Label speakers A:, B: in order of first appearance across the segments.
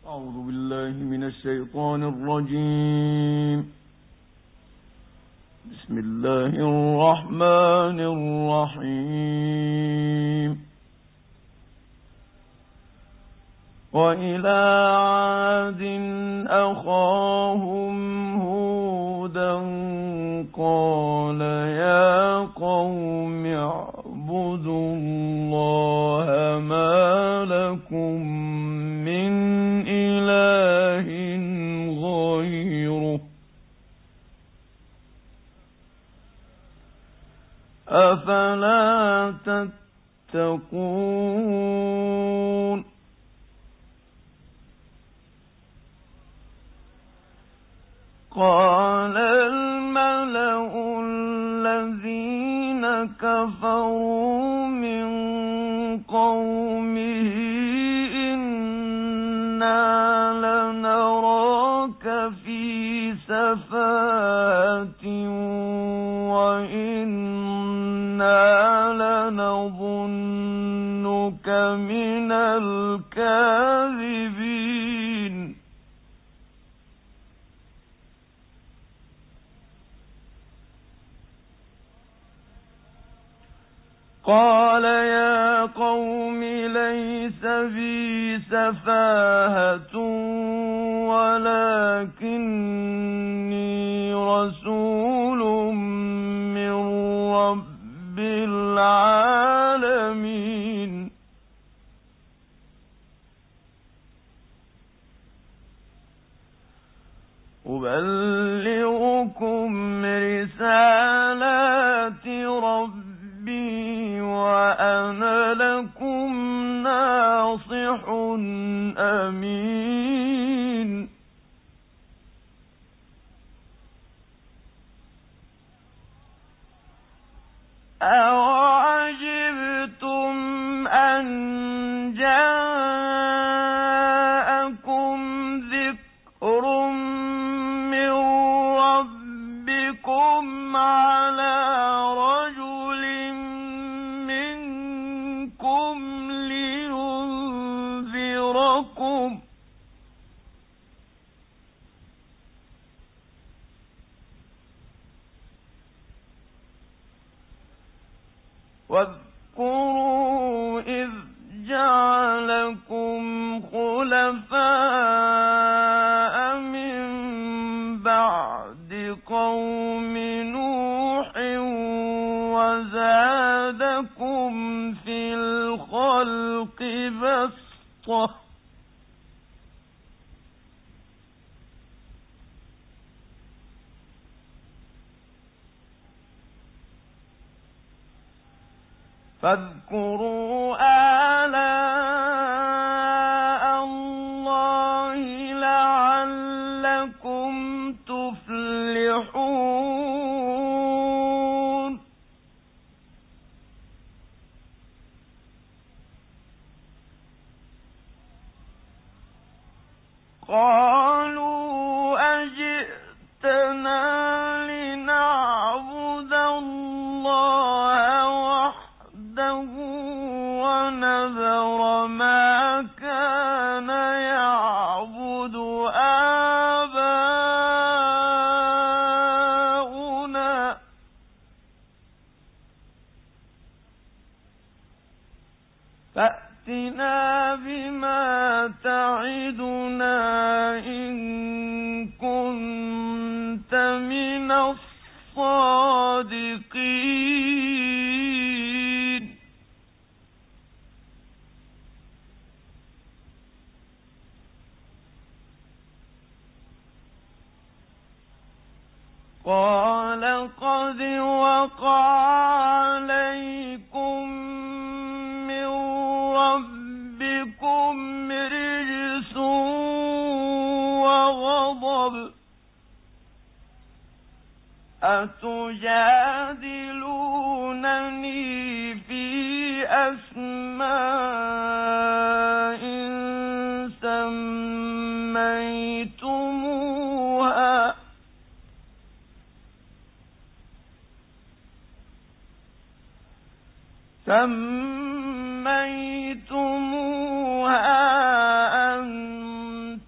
A: أعوذ بالله من الشيطان الرجيم. بسم الله الرحمن الرحيم. وإلى عاد أخاهم هودا قال يا قوم اعبدوا الله ما لكم من إله غيره أفلا تتقون قال الملأ الذين كفروا من قومه إنا لنراك في سفاهة وإنا لنظنك من الكاذبين قال يا قوم ليس بي سفاهة ولكني رسول من رب العالمين أبلغكم رسالات ربي وأنا لكم ناصح أمين أوعجبتم أن جاءكم ذكر من ربكم على رجل منكم لينذركم واذكروا إذ جعلكم خلفاء من بعد قوم نوح وزادكم في الخلق بسطة فاذكروا آلاء الله لعلكم تفلحون قالوا أجئتنا لنعبد الله ونذر ما كان يعبد آباؤنا فأتنا بما تعدنا إن كنت من الصادقين قال قد وقع عليكم من ربكم رجس وغضب أتجادلونني في أسماء سميتموها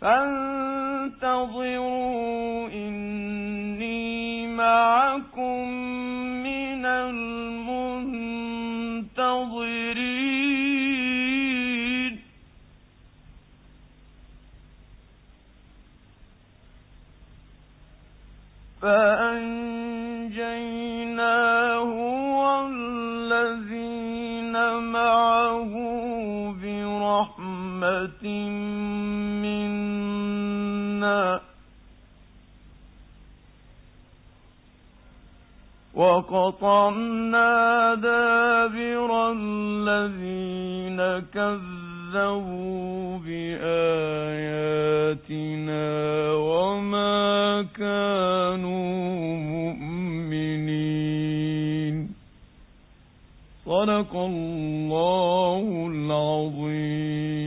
A: فانتظروا إني معكم من المنتظرين فأنجيناه والذين معه برحمة منا وقطعنا دابر الذين كذبوا بآياتنا وما كانوا مؤمنين. صدق الله العظيم.